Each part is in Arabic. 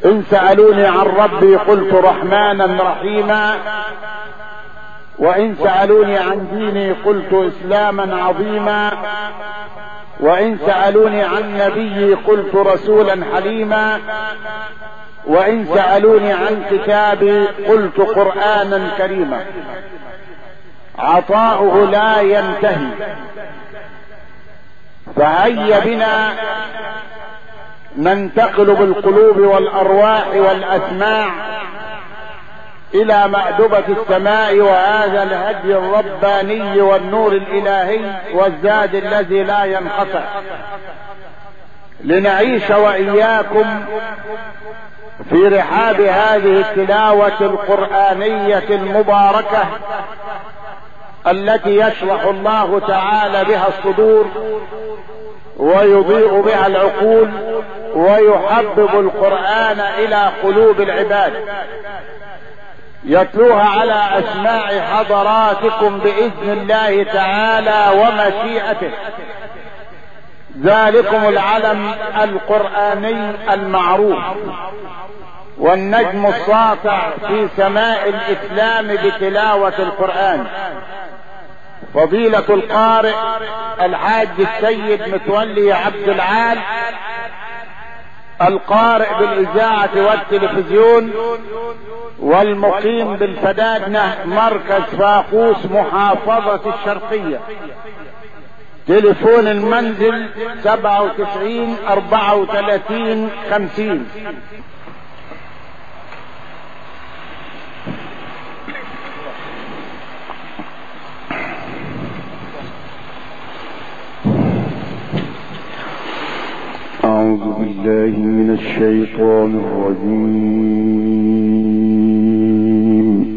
إن سألوني عن ربي قلت رحمانا رحيما، وإن سألوني عن ديني قلت إسلاما عظيما، وإن سألوني عن نبيي قلت رسولا حليما، وإن سألوني عن كتابي قلت قرآنا كريما. عطاؤه لا ينتهي، فهيا بنا ننتقل بالقلوب والأرواح والأسماع إلى مأدبة السماء وهذا الهدي الرباني والنور الإلهي والزاد الذي لا ينقطع، لنعيش وإياكم في رحاب هذه التلاوة القرآنية المباركة التي يشرح الله تعالى بها الصدور ويضيء بها العقول ويحبب القرآن إلى قلوب العباد، يتلوها على أسماع حضراتكم بإذن الله تعالى ومشيئته. ذلكم العلم القرآني المعروف والنجم الساطع في سماء الإسلام بتلاوة القرآن، فضيلة القارئ الحاج السيد متولي عبد العال، القارئ بالإذاعة والتلفزيون والمقيم بالفدادنة مركز فاقوس محافظة الشرقية. تليفون المنزل 97 34 50. أعوذ بالله من الشيطان الرجيم.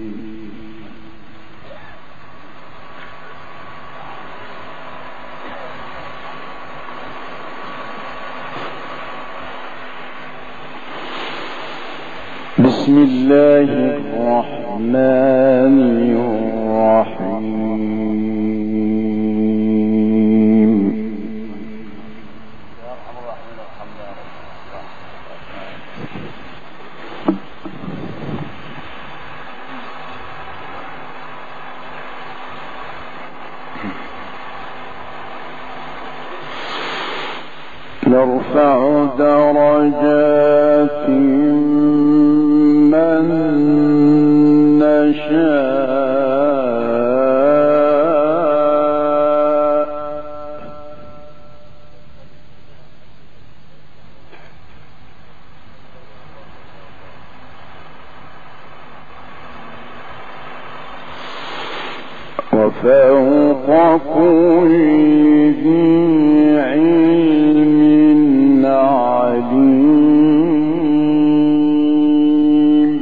بسم الله الرحمن الرحيم. نرفع درجات من نشاء وفوق كل ذي علم عليم.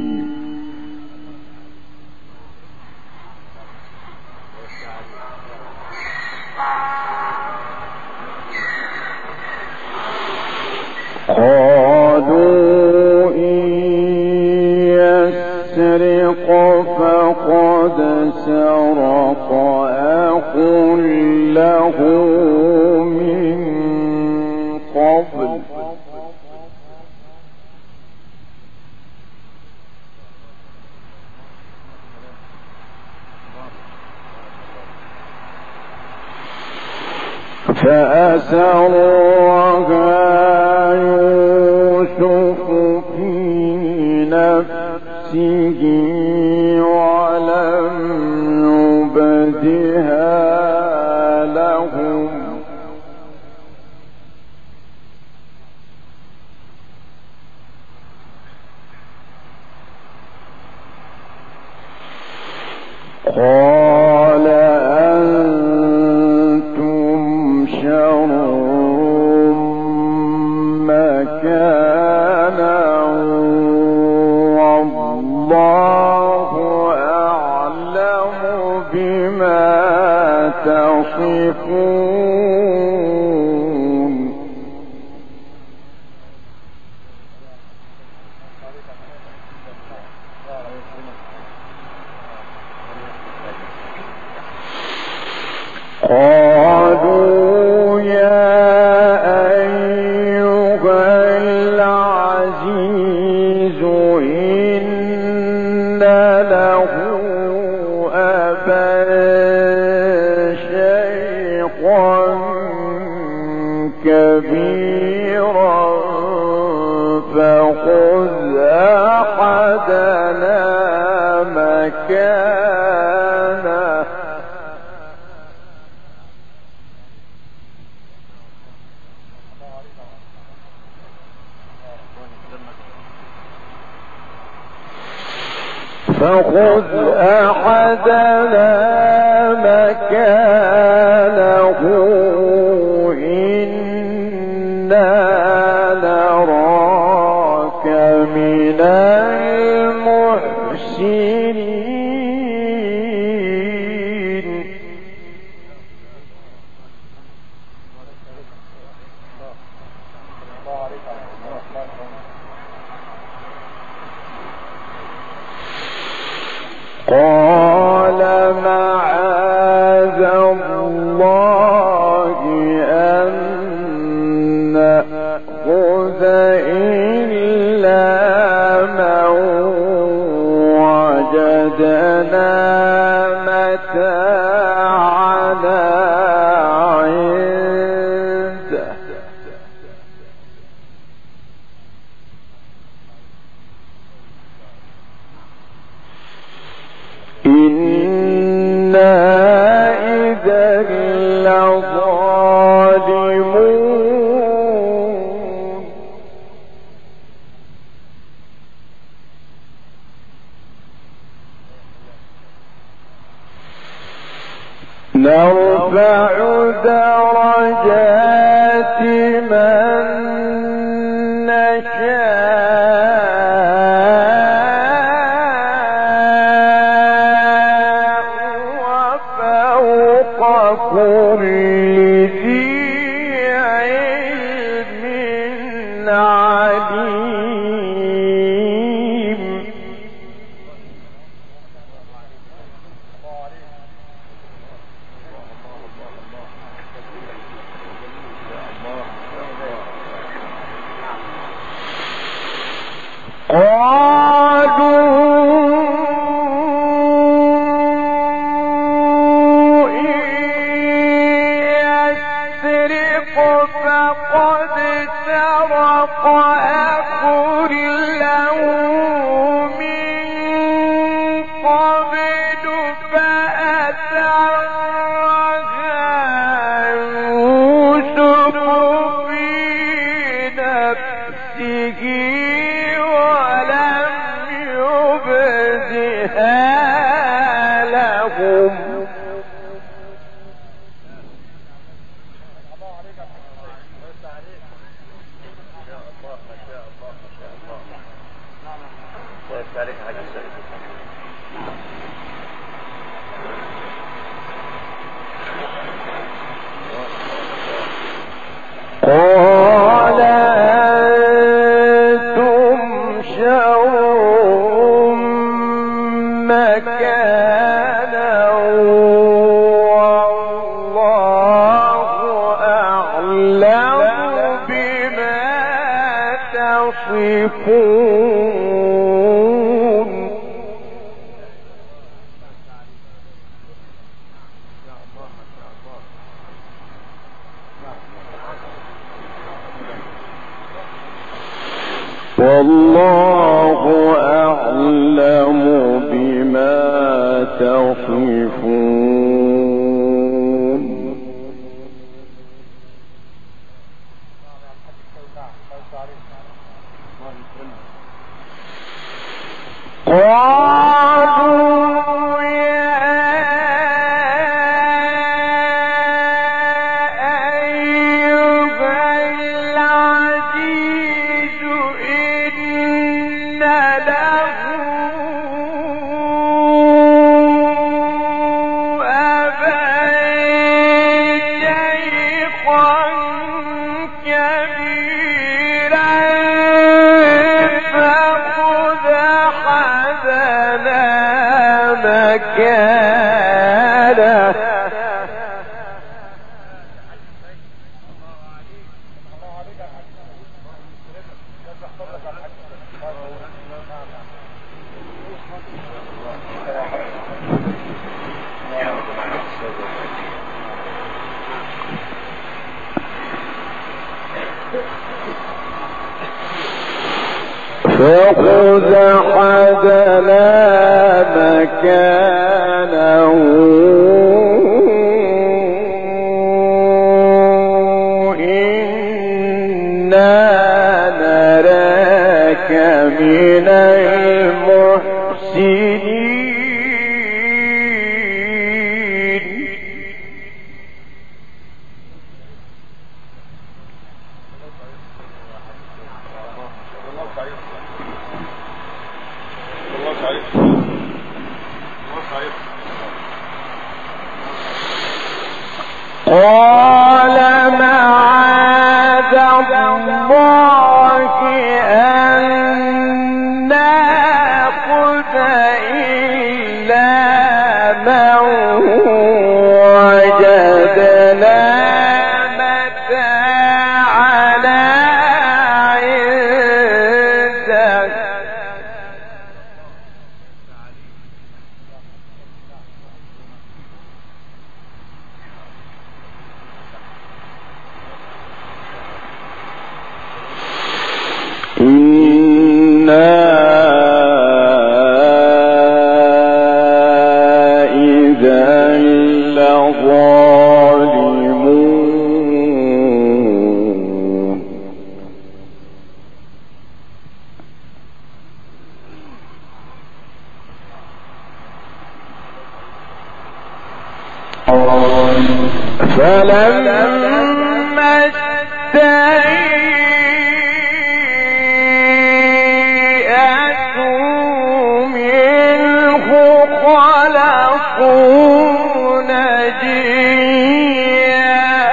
قالوا إن يسرق فقد سرق أخ له من قبل فأسرها يوسف في نفسه ولم يبدها لهم قال أنتم شر مكانا والله أعلم بما تصفون. العزيز إن له أبا شيخا كبيرا فخذ أحدنا مكانه إنا نراك من المحسنين قال معاذ الله أن نأخذ إلا من وجدنا متاعنا عنده إنا إذا لظالمون نرفع درجات من نشاء وفوق كل ذي علم عليم قالوا إن يسرق فقد سرق أخ له من قبل فأسرها يوسف في نفسه ولم يبدها لهم قال أنتم شر مكانا والله أعلم بما تصفون والله أعلم بما تصفون قالوا يا أيها العزيز إن له أبا شيخا كبيرا فخذ حذرك فخذ أحدنا مكانه إنا نراك من المحسنين. قال معاذ الله أن نأخذ إلا من وجدنا متاعنا عنده. إنا إذا لظالمون. فلما استيئسوا منه خلصوا نجيا.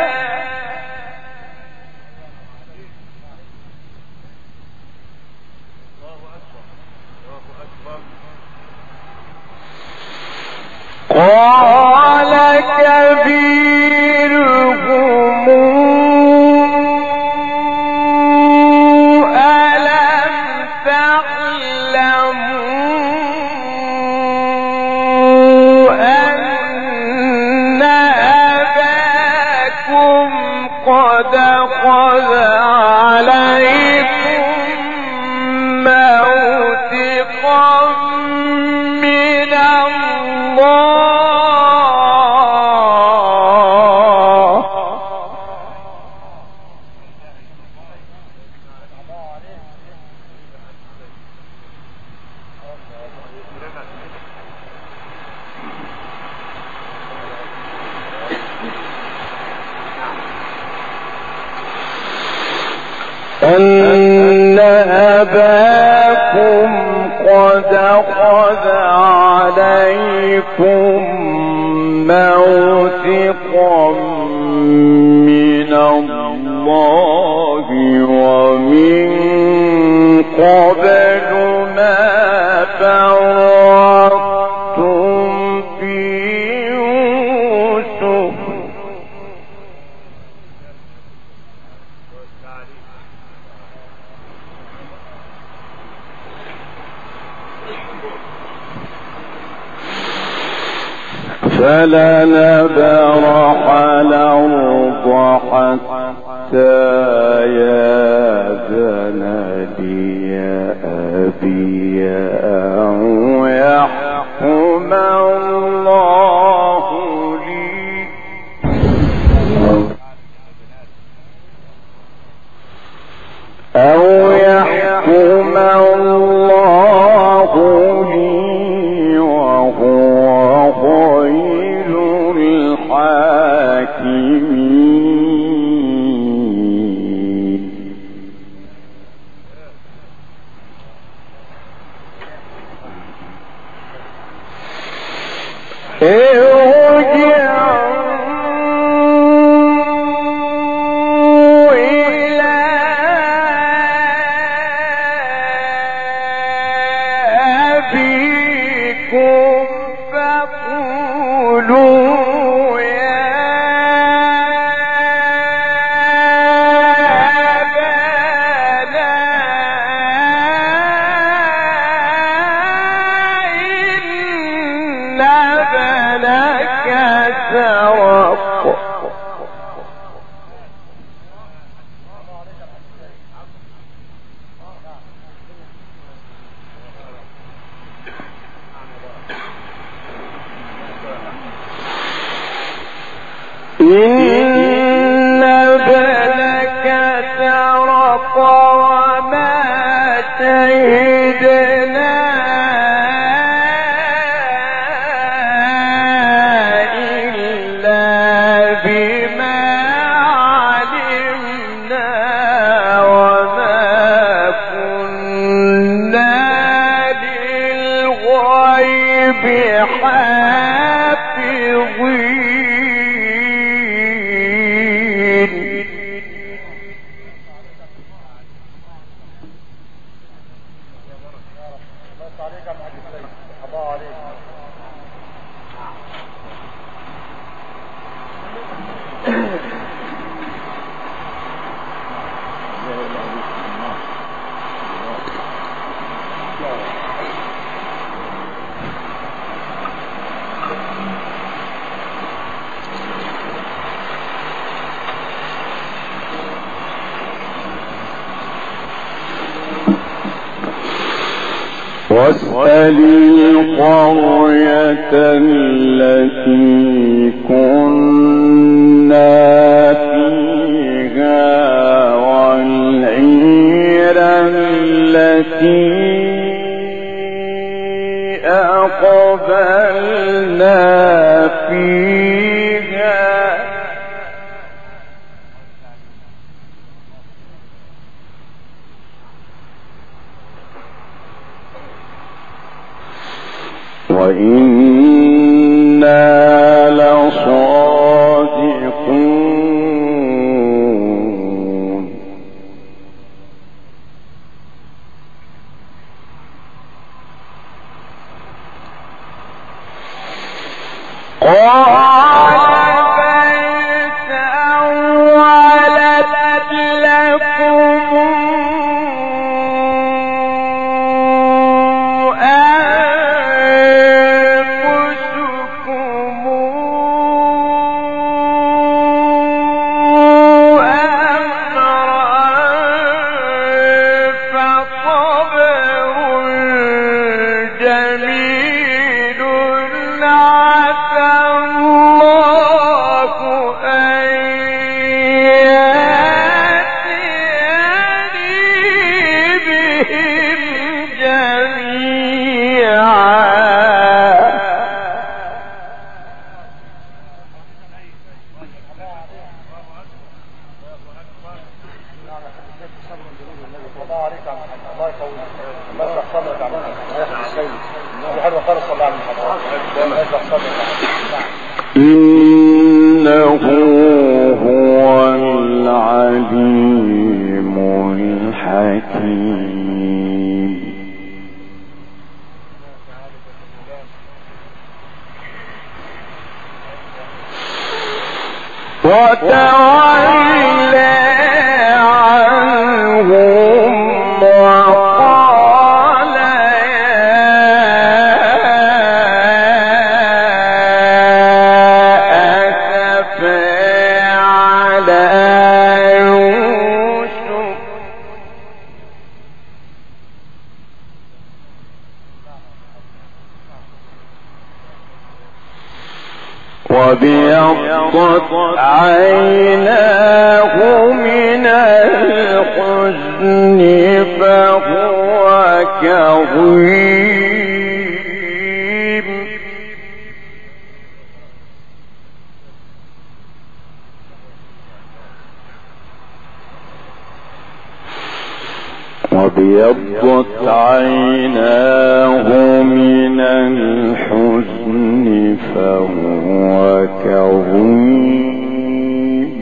قال كبيرهم ألم تعلموا أن أباكم قد أخذ عليكم موثقا من الله. أن أباكم قد أخذ عليكم موثقا من الله ومن قبل ما فرطتم في يوسف. فلنبرح الأرض حتى يأذن لي أبي أو يحكم الله لي. أو يحكم الله لي وهو خير الحاكمين. ارجعوا إلى أبيكم فقولوا يا أبانا إن ابننا إن ابنك سرق وما شهدنا إلا بما علمنا وما كنا للغيب حافظين. واسأل القرية التي كنا فيها والعير التي أقبلنا فيها وإنا لصادقون. إنه هو العليم الحكيم. وتولى عنهم وقال أسفا على يوسف وابيضت عيناه من الحزن فهو كظيم. وابيضت عيناه من الحزن فهو كظيم.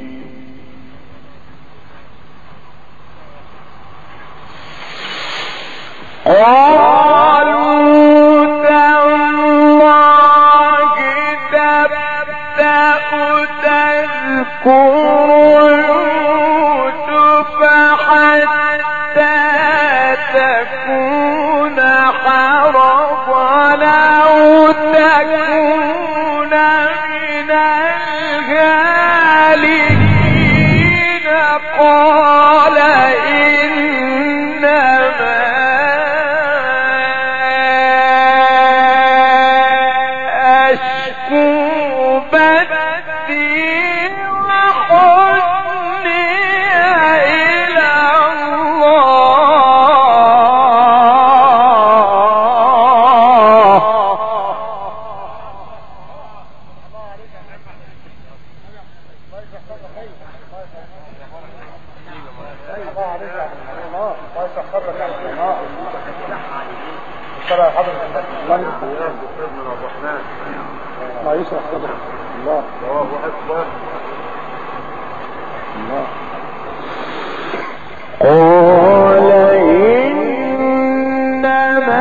قالوا تالله تبدأ تذكر يوسف حتى تكون حرضا أو تكون من الغالبين. قال إنما أشكو بثي الصلاة حضرة الله ما يشرح صدرك الله أكبر الله. قال إنما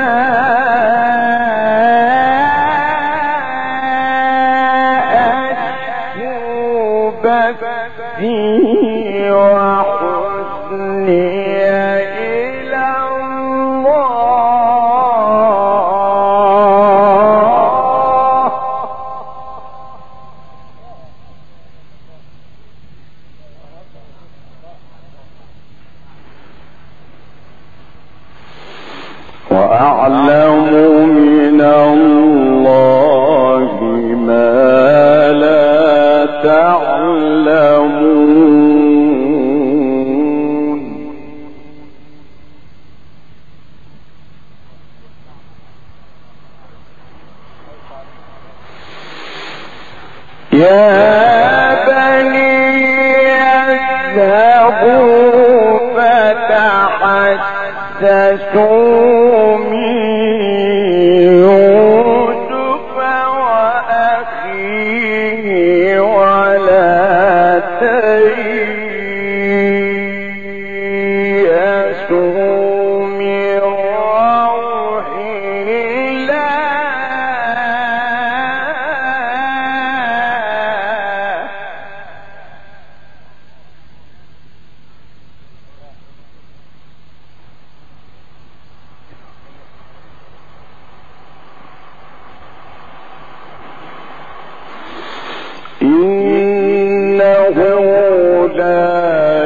أشكو بثي وحزني إلى الله وأعلم من الله ما لا تعلمون يا بني اذهبوا فتحسسوا من يوسف وأخيه ولا تيأسوا من روح الله إنه لا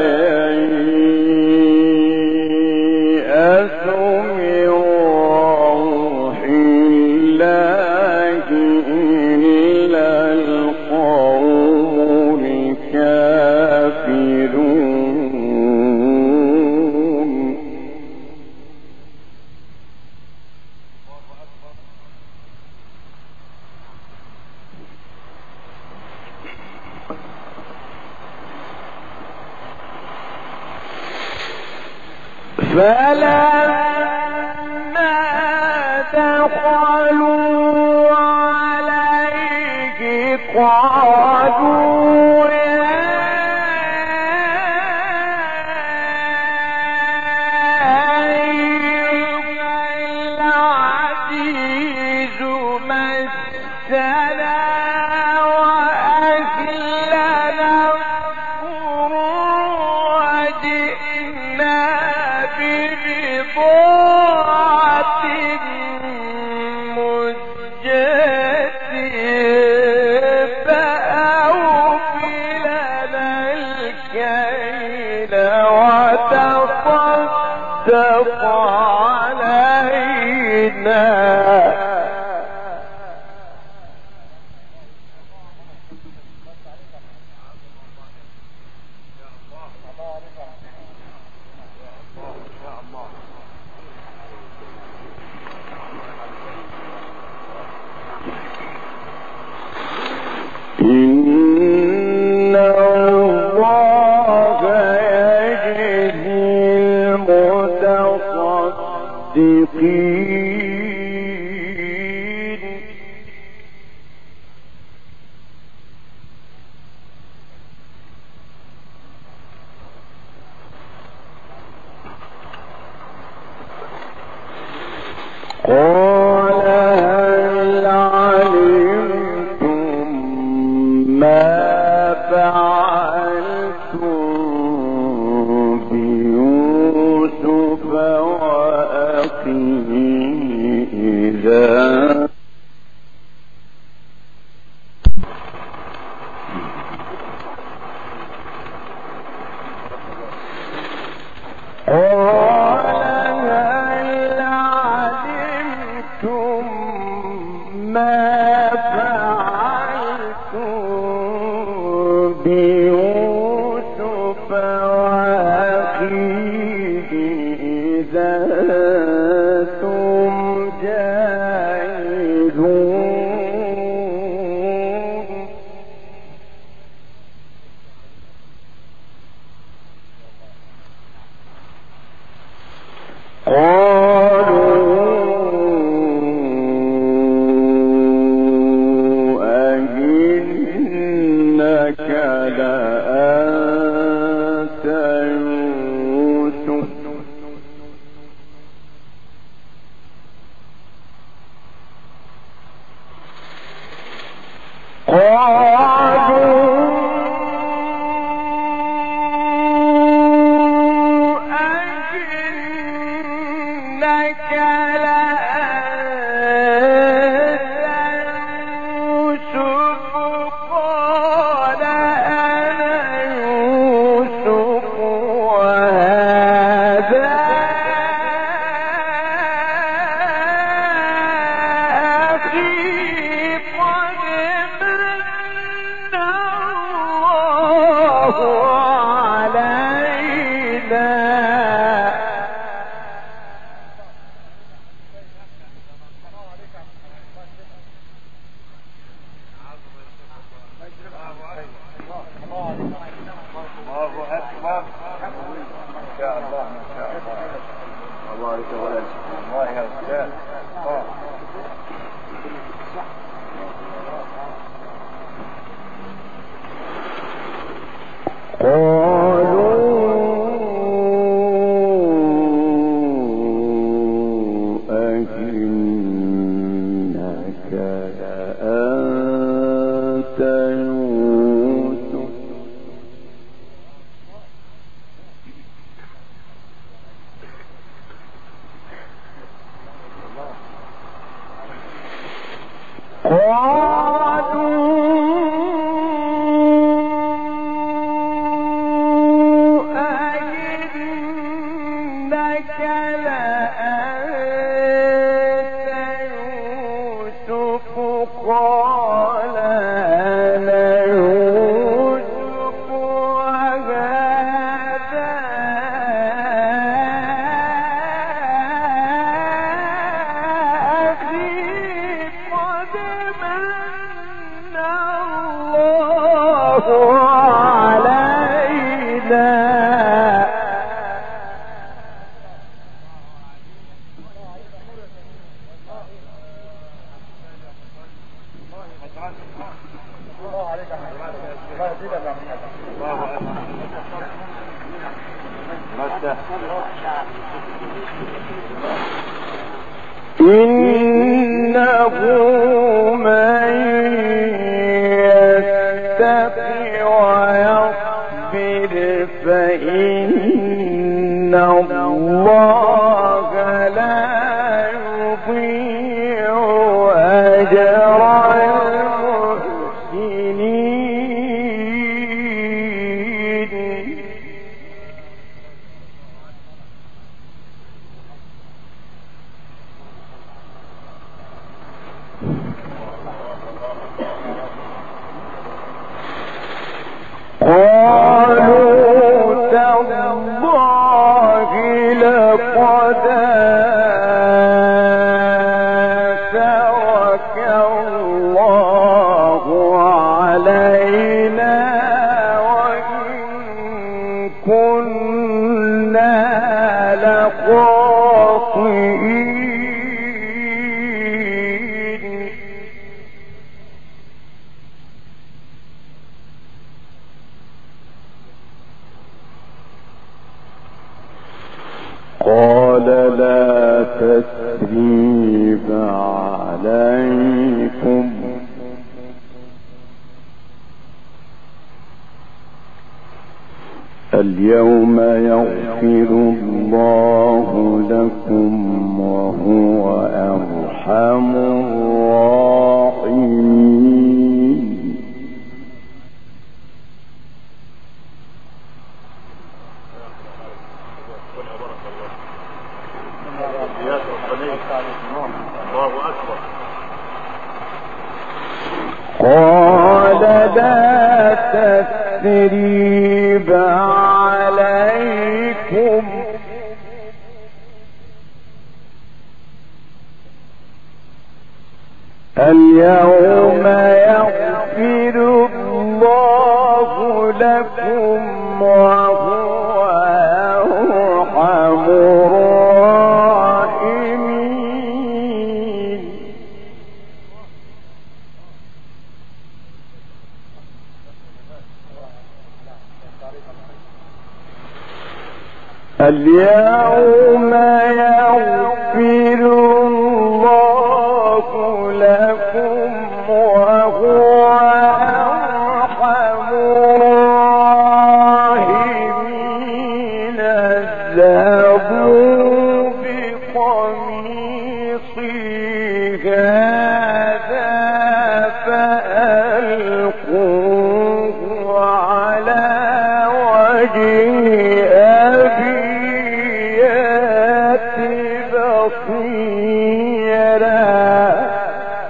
ييأس من روح الله إلا القوم الكافرون فلما دخلوا عليه قالوا يا أيها العزيز مسنا وأهلنا الضر وجئنا ببضاعة مزجاة فأوف لنا الكيل وتصدق علينا إن الله يجزي المتصدقين قال هل علمتم ما فعلتم بيوسف وأخيه إذا قال هل علمتم إنه من يتق ويصبر فإن الله لا يضيع أجر المحسنين. قالوا تالله لقد آثرك الله علينا وإن كنا لخاطئين. قال لا تثريب عليكم اليوم يغفر الله لكم وهو أرحم الراحمين. قال لا تثريب عليكم اليوم يغفر الله لكم وهو أرحم الراحمين. اليوم يغفر الله لكم وهو أرحم الراحمين. اذهبوا بقميصي بصيرا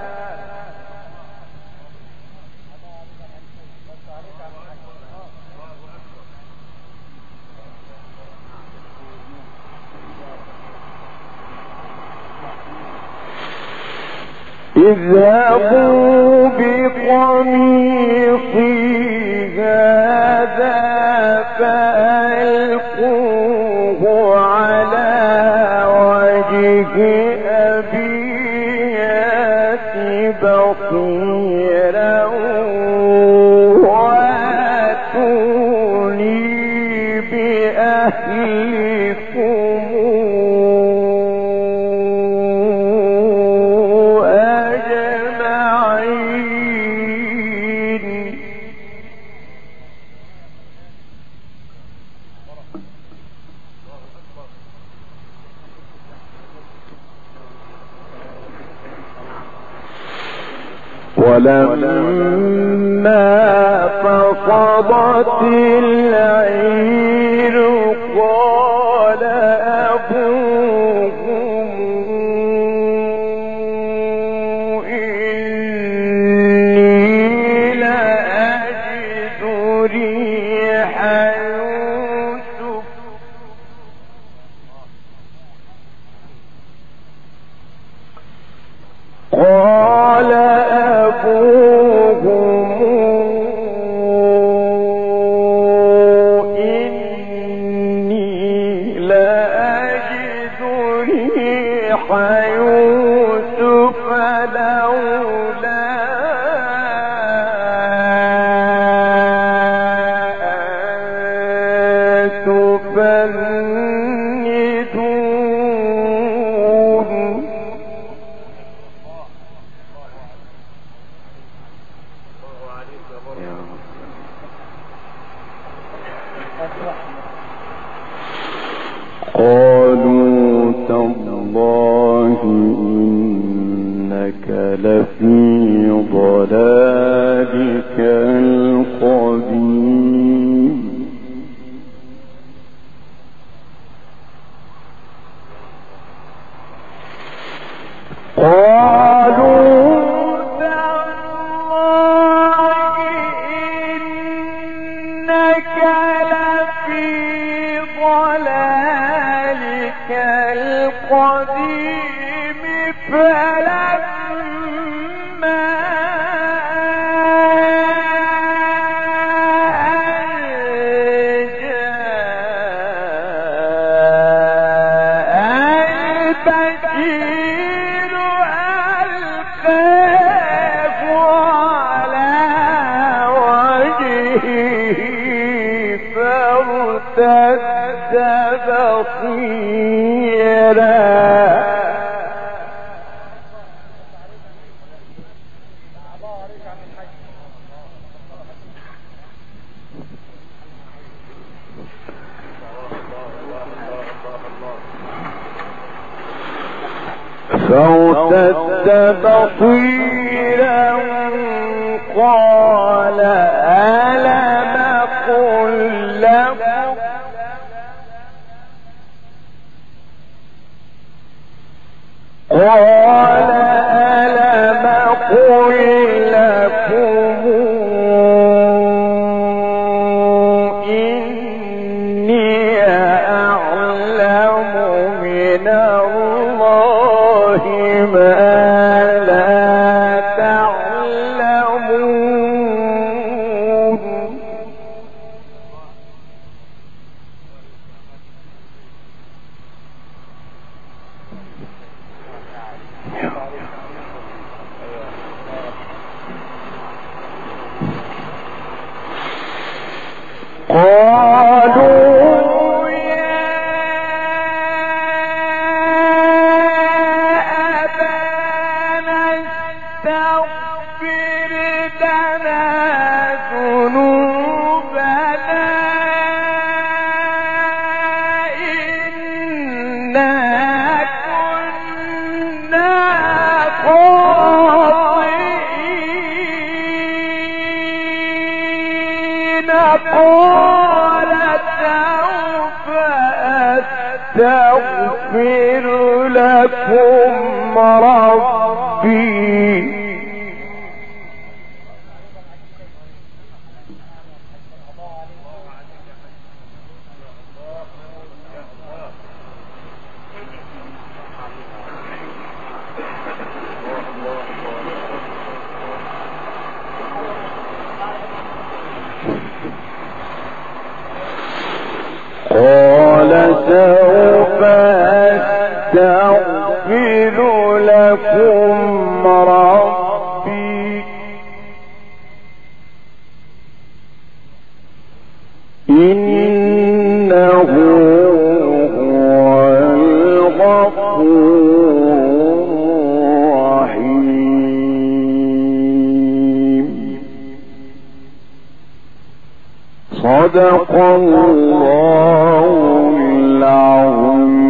اذهبوا بقميصي هذا فألقوه على وجه أبي يأت بصيرا واتوني بأهلكم ولما فصلت العير قال أبوهم إني لأجد ريح يوسف قال إني لأجد ريح يوسف لولا أن تفندون قالوا تالله إنك لفي ضلالك القديم قالوا تالله إنك لفي ضلالك القديم فلما أن جاء البشير ألقاه على وجهه فارتد بصيرا قال ألم أقل لكم إني أعلم من الله ما لا تعلمون قالوا يا أبانا استغفر لنا ذنوبنا إنا كنا لكم ربي قال سوف أستغفر لكم ربي إنه هو الغفور الرحيم. صدق الله العظيم.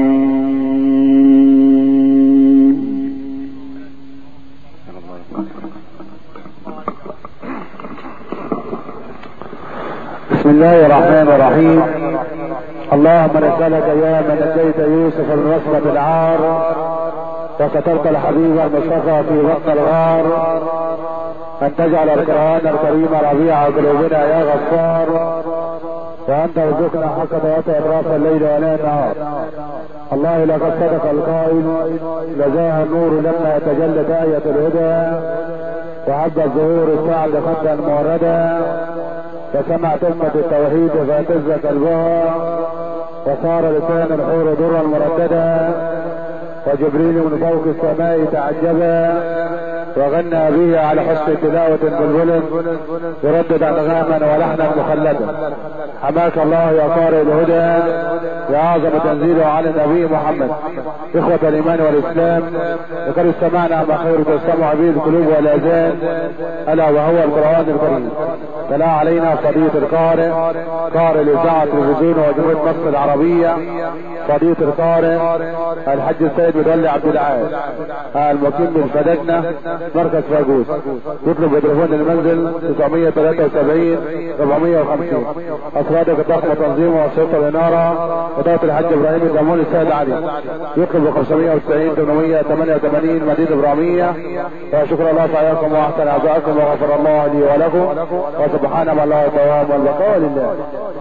بسم الله الرحمن الرحيم. اللهم نسألك يا من نجيت يوسف من وصمة العار وسترت الحبيب المصطفى في بطن الغار أن تجعل القرآن الكريم ربيع قلوبنا يا غفار، وأنت ارزقنا حق تواتر أطراف الليل ولا النهار. الله لقد صدق القائل لجاء النور لما تجلت آية الهدى وعد الظهور السعد خدا موردا، فسمعت أمة التوحيد فاهتز قلبها وصار لسان الحور درا مرددا، وجبريل من فوق السماء تعجبا وغنى به على حسن تلاوة بلبل يردد أنغاما ولحنا مخلدا. حماك الله يا قارئ الهدى يا أعظم تنزيله على النبي محمد. إخوة الإيمان والإسلام، لقد استمعنا ما خير تستمع به القلوب والأذان، ألا وهو القرآن الكريم. تلا علينا فضيلة القارئ قارئ الإذاعة التلفزيون وجمهورية مصر العربية، فضيلة القارئ الحج السيد مدلي عبد العال المقيم من فدجنة مركز فاجوس. يطلب تليفون المنزل 973 450. أفرادك الضخمة تنظيم وسيطة الإنارة إدارة الحج إبراهيم الدمون السيد علي. يطلب 590 888 مدينة إبراهيمية. وشكر الله سعيكم وأحسن أعزائكم وغفر الله لي ولكم، وسبحان الله الدوام والبقاء لله.